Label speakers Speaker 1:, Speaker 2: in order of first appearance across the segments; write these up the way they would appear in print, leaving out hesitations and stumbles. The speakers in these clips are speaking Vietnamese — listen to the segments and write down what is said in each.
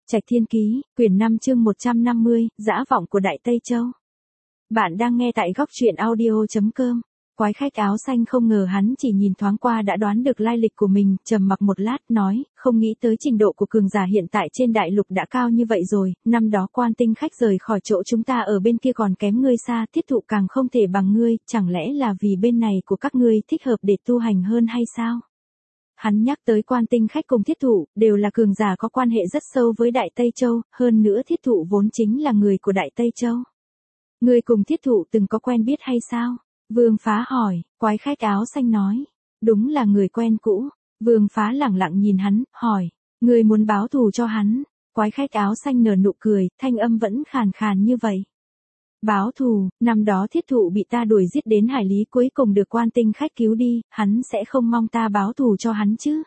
Speaker 1: Trạch Thiên Ký, quyển 5 chương 150, dã vọng của Đại Tây Châu. Bạn đang nghe tại góc truyện audio.com. Quái khách áo xanh không ngờ hắn chỉ nhìn thoáng qua đã đoán được lai lịch của mình, trầm mặc một lát, nói, không nghĩ tới trình độ của cường giả hiện tại trên đại lục đã cao như vậy rồi, năm đó Quan Tinh khách rời khỏi chỗ chúng ta ở bên kia còn kém ngươi xa, Thiết Thụ càng không thể bằng ngươi, chẳng lẽ là vì bên này của các ngươi thích hợp để tu hành hơn hay sao? Hắn nhắc tới Quan Tinh khách cùng Thiết Thụ, đều là cường giả có quan hệ rất sâu với Đại Tây Châu, hơn nữa Thiết Thụ vốn chính là người của Đại Tây Châu. Ngươi cùng Thiết Thụ từng có quen biết hay sao? Vương Phá hỏi. Quái khách áo xanh nói, đúng là người quen cũ. Vương Phá lẳng lặng nhìn hắn, hỏi, ngươi muốn báo thù cho hắn? Quái khách áo xanh nở nụ cười, thanh âm vẫn khàn khàn như vậy. Báo thù, năm đó Thiết Thụ bị ta đuổi giết đến hải lý cuối cùng được Quan Tinh khách cứu đi, hắn sẽ không mong ta báo thù cho hắn chứ?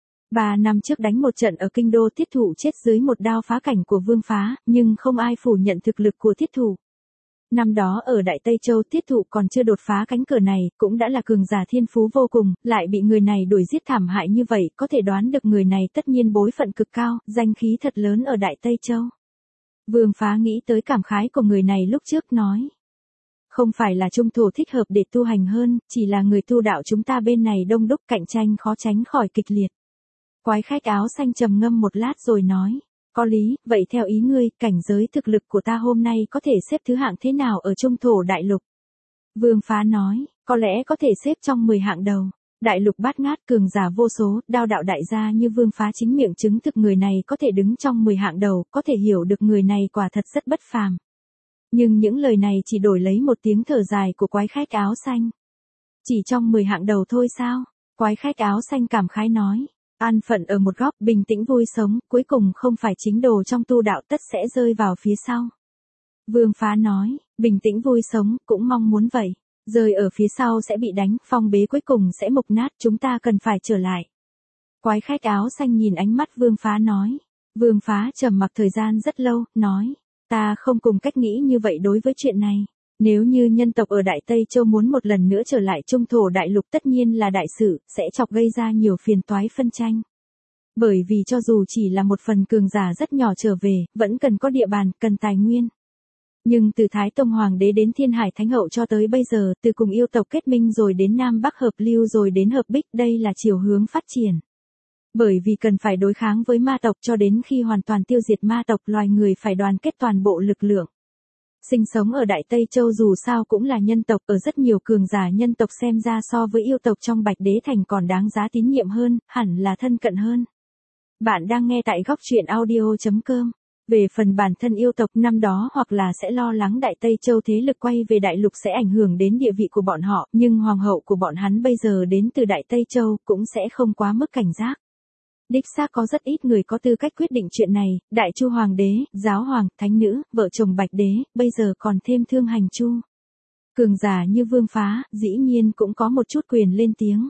Speaker 1: 3 năm trước đánh một trận ở kinh đô, Thiết Thụ chết dưới một đao phá cảnh của Vương Phá, nhưng không ai phủ nhận thực lực của Thiết Thụ. Năm đó ở Đại Tây Châu, Thiết Thụ còn chưa đột phá cánh cửa này, cũng đã là cường giả thiên phú vô cùng, lại bị người này đuổi giết thảm hại như vậy, có thể đoán được người này tất nhiên bối phận cực cao, danh khí thật lớn ở Đại Tây Châu. Vương Phá nghĩ tới cảm khái của người này lúc trước, nói, không phải là trung thổ thích hợp để tu hành hơn, chỉ là người tu đạo chúng ta bên này đông đúc, cạnh tranh khó tránh khỏi kịch liệt. Quái khách áo xanh trầm ngâm một lát rồi nói, có lý, vậy theo ý ngươi, cảnh giới thực lực của ta hôm nay có thể xếp thứ hạng thế nào ở trung thổ đại lục? Vương Phá nói, có lẽ có thể xếp trong 10 hạng đầu. Đại lục bát ngát, cường giả vô số, đao đạo đại gia như Vương Phá chính miệng chứng thực người này có thể đứng trong 10 hạng đầu, có thể hiểu được người này quả thật rất bất phàm. Nhưng những lời này chỉ đổi lấy một tiếng thở dài của quái khách áo xanh. Chỉ trong 10 hạng đầu thôi sao? Quái khách áo xanh cảm khái nói. An phận ở một góc, bình tĩnh vui sống, cuối cùng không phải chính đồ trong tu đạo tất sẽ rơi vào phía sau. Vương Phá nói, bình tĩnh vui sống, cũng mong muốn vậy. Rơi ở phía sau sẽ bị đánh, phong bế cuối cùng sẽ mục nát, chúng ta cần phải trở lại. Quái khách áo xanh nhìn ánh mắt Vương Phá nói. Vương Phá trầm mặc thời gian rất lâu, nói, ta không cùng cách nghĩ như vậy đối với chuyện này. Nếu như nhân tộc ở Đại Tây Châu muốn một lần nữa trở lại trung thổ đại lục tất nhiên là đại sự, sẽ chọc gây ra nhiều phiền toái phân tranh. Bởi vì cho dù chỉ là một phần cường giả rất nhỏ trở về, vẫn cần có địa bàn, cần tài nguyên. Nhưng từ Thái Tông Hoàng đế đến Thiên Hải Thánh Hậu cho tới bây giờ, từ cùng yêu tộc kết minh rồi đến Nam Bắc hợp lưu rồi đến hợp bích, đây là chiều hướng phát triển. Bởi vì cần phải đối kháng với ma tộc cho đến khi hoàn toàn tiêu diệt ma tộc, loài người phải đoàn kết toàn bộ lực lượng. Sinh sống ở Đại Tây Châu dù sao cũng là nhân tộc, ở rất nhiều cường giả nhân tộc xem ra so với yêu tộc trong Bạch Đế Thành còn đáng giá tín nhiệm hơn, hẳn là thân cận hơn. Bạn đang nghe tại góc truyện audio.com. Về phần bản thân yêu tộc năm đó hoặc là sẽ lo lắng Đại Tây Châu thế lực quay về đại lục sẽ ảnh hưởng đến địa vị của bọn họ, nhưng hoàng hậu của bọn hắn bây giờ đến từ Đại Tây Châu cũng sẽ không quá mức cảnh giác. Đích xác có rất ít người có tư cách quyết định chuyện này, Đại Chu Hoàng đế, Giáo Hoàng, Thánh Nữ, vợ chồng Bạch Đế, bây giờ còn thêm Thương Hành Chu. Cường giả như Vương Phá, dĩ nhiên cũng có một chút quyền lên tiếng.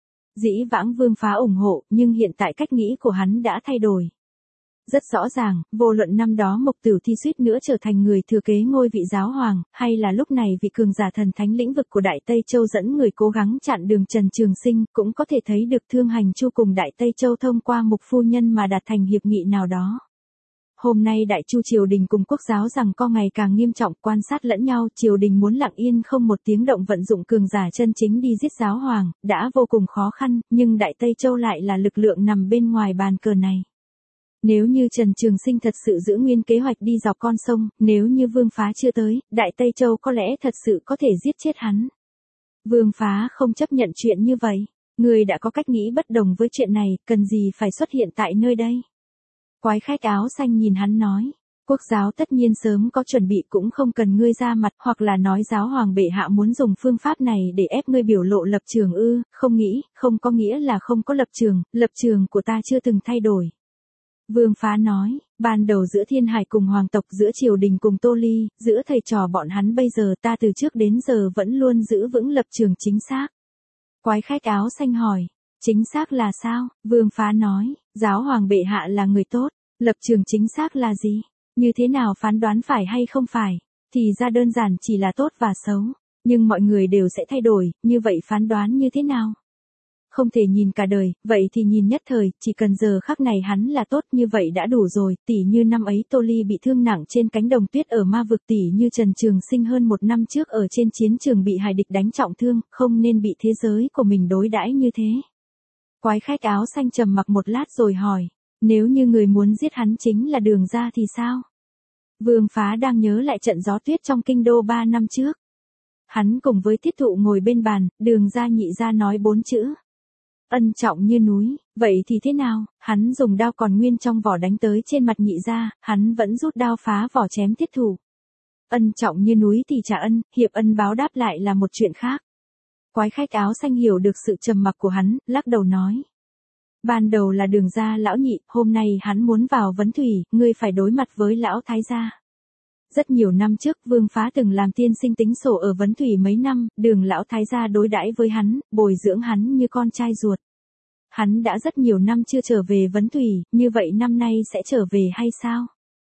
Speaker 1: Dĩ vãng Vương Phá ủng hộ, nhưng hiện tại cách nghĩ của hắn đã thay đổi. Rất rõ ràng, vô luận năm đó Mục Tử Thi suýt nữa trở thành người thừa kế ngôi vị Giáo Hoàng, hay là lúc này vị cường giả thần thánh lĩnh vực của Đại Tây Châu dẫn người cố gắng chặn đường Trần Trường Sinh, cũng có thể thấy được Thương Hành Chu cùng Đại Tây Châu thông qua Mục phu nhân mà đạt thành hiệp nghị nào đó. Hôm nay Đại Chu triều đình cùng quốc giáo rằng co ngày càng nghiêm trọng, quan sát lẫn nhau, triều đình muốn lặng yên không một tiếng động vận dụng cường giả chân chính đi giết Giáo Hoàng, đã vô cùng khó khăn, nhưng Đại Tây Châu lại là lực lượng nằm bên ngoài bàn cờ này. Nếu như Trần Trường Sinh thật sự giữ nguyên kế hoạch đi dọc con sông, nếu như Vương Phá chưa tới, Đại Tây Châu có lẽ thật sự có thể giết chết hắn. Vương Phá không chấp nhận chuyện như vậy. Người đã có cách nghĩ bất đồng với chuyện này, cần gì phải xuất hiện tại nơi đây? Quái khách áo xanh nhìn hắn nói. Quốc giáo tất nhiên sớm có chuẩn bị, cũng không cần ngươi ra mặt, hoặc là nói Giáo Hoàng bệ hạ muốn dùng phương pháp này để ép ngươi biểu lộ lập trường ư? Không nghĩ, không có nghĩa là không có lập trường của ta chưa từng thay đổi. Vương Phá nói, ban đầu giữa Thiên Hải cùng hoàng tộc, giữa triều đình cùng Tô Ly, giữa thầy trò bọn hắn bây giờ ta từ trước đến giờ vẫn luôn giữ vững lập trường chính xác. Quái khách áo xanh hỏi, chính xác là sao? Vương Phá nói, Giáo Hoàng bệ hạ là người tốt, lập trường chính xác là gì? Như thế nào phán đoán phải hay không phải? Thì ra đơn giản chỉ là tốt và xấu, nhưng mọi người đều sẽ thay đổi, như vậy phán đoán như thế nào? không thể nhìn cả đời, vậy thì nhìn nhất thời, chỉ cần giờ khắc này hắn là tốt như vậy đã đủ rồi, tỉ như năm ấy Tô Ly bị thương nặng trên cánh đồng tuyết ở ma vực, tỉ như Trần Trường Sinh hơn 1 năm trước ở trên chiến trường bị hải địch đánh trọng thương, không nên bị thế giới của mình đối đãi như thế. Quái khách áo xanh trầm mặc một lát rồi hỏi, nếu như người muốn giết hắn chính là Đường gia thì sao? Vương Phá đang nhớ lại trận gió tuyết trong kinh đô 3 năm trước. Hắn cùng với Tiết Thụ ngồi bên bàn, Đường gia nhị gia nói 4 chữ. Ân trọng như núi, vậy thì thế nào? Hắn dùng đao còn nguyên trong vỏ đánh tới trên mặt nhị gia, hắn vẫn rút đao phá vỏ chém Tiết Thụ. Ân trọng như núi thì trả ân, hiệp ân báo đáp lại là một chuyện khác. Quái khách áo xanh hiểu được sự trầm mặc của hắn, lắc đầu nói. Ban đầu là Đường gia lão nhị, hôm nay hắn muốn vào Vấn Thủy, ngươi phải đối mặt với lão thái gia. Rất nhiều năm trước, Vương Phá từng làm tiên sinh tính sổ ở Vấn Thủy mấy năm, Đường lão thái gia đối đãi với hắn, bồi dưỡng hắn như con trai ruột. Hắn đã rất nhiều năm chưa trở về Vấn Thủy, như vậy năm nay sẽ trở về hay sao?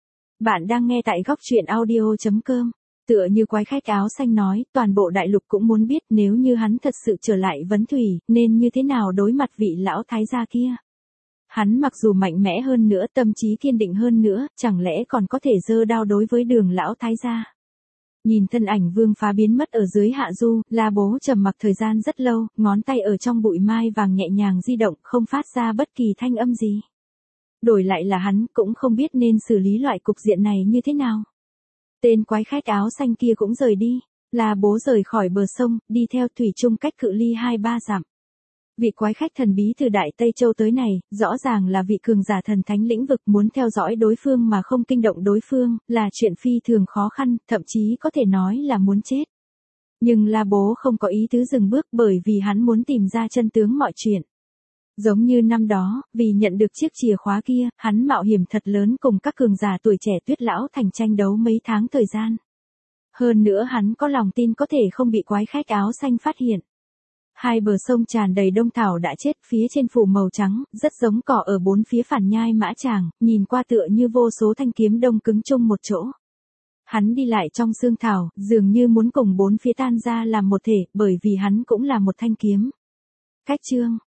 Speaker 1: Bạn đang nghe tại góc truyện audio.com. Tựa như quái khách áo xanh nói, toàn bộ đại lục cũng muốn biết nếu như hắn thật sự trở lại Vấn Thủy, nên như thế nào đối mặt vị lão thái gia kia. Hắn mặc dù mạnh mẽ hơn nữa, tâm trí kiên định hơn nữa, chẳng lẽ còn có thể giơ đao đối với Đường lão thái gia. Nhìn thân ảnh Vương Phá biến mất ở dưới hạ du, La Bố trầm mặc thời gian rất lâu, ngón tay ở trong bụi mai vàng nhẹ nhàng di động, không phát ra bất kỳ thanh âm gì. Đổi lại là hắn, cũng không biết nên xử lý loại cục diện này như thế nào. Tên quái khách áo xanh kia cũng rời đi, La Bố rời khỏi bờ sông, đi theo thủy chung cách cự ly 2-3 dặm. Vị quái khách thần bí từ Đại Tây Châu tới này, rõ ràng là vị cường giả thần thánh lĩnh vực, muốn theo dõi đối phương mà không kinh động đối phương, là chuyện phi thường khó khăn, thậm chí có thể nói là muốn chết. Nhưng La Bố không có ý tứ dừng bước, bởi vì hắn muốn tìm ra chân tướng mọi chuyện. Giống như năm đó, vì nhận được chiếc chìa khóa kia, hắn mạo hiểm thật lớn cùng các cường giả tuổi trẻ Tuyết lão thành tranh đấu mấy tháng thời gian. Hơn nữa hắn có lòng tin có thể không bị quái khách áo xanh phát hiện. Hai bờ sông tràn đầy đông thảo đã chết, phía trên phủ màu trắng, rất giống cỏ ở bốn phía phản nhai mã tràng, nhìn qua tựa như vô số thanh kiếm đông cứng chung một chỗ. Hắn đi lại trong sương thảo, dường như muốn cùng bốn phía tan ra làm một thể, bởi vì hắn cũng là một thanh kiếm. Cách chương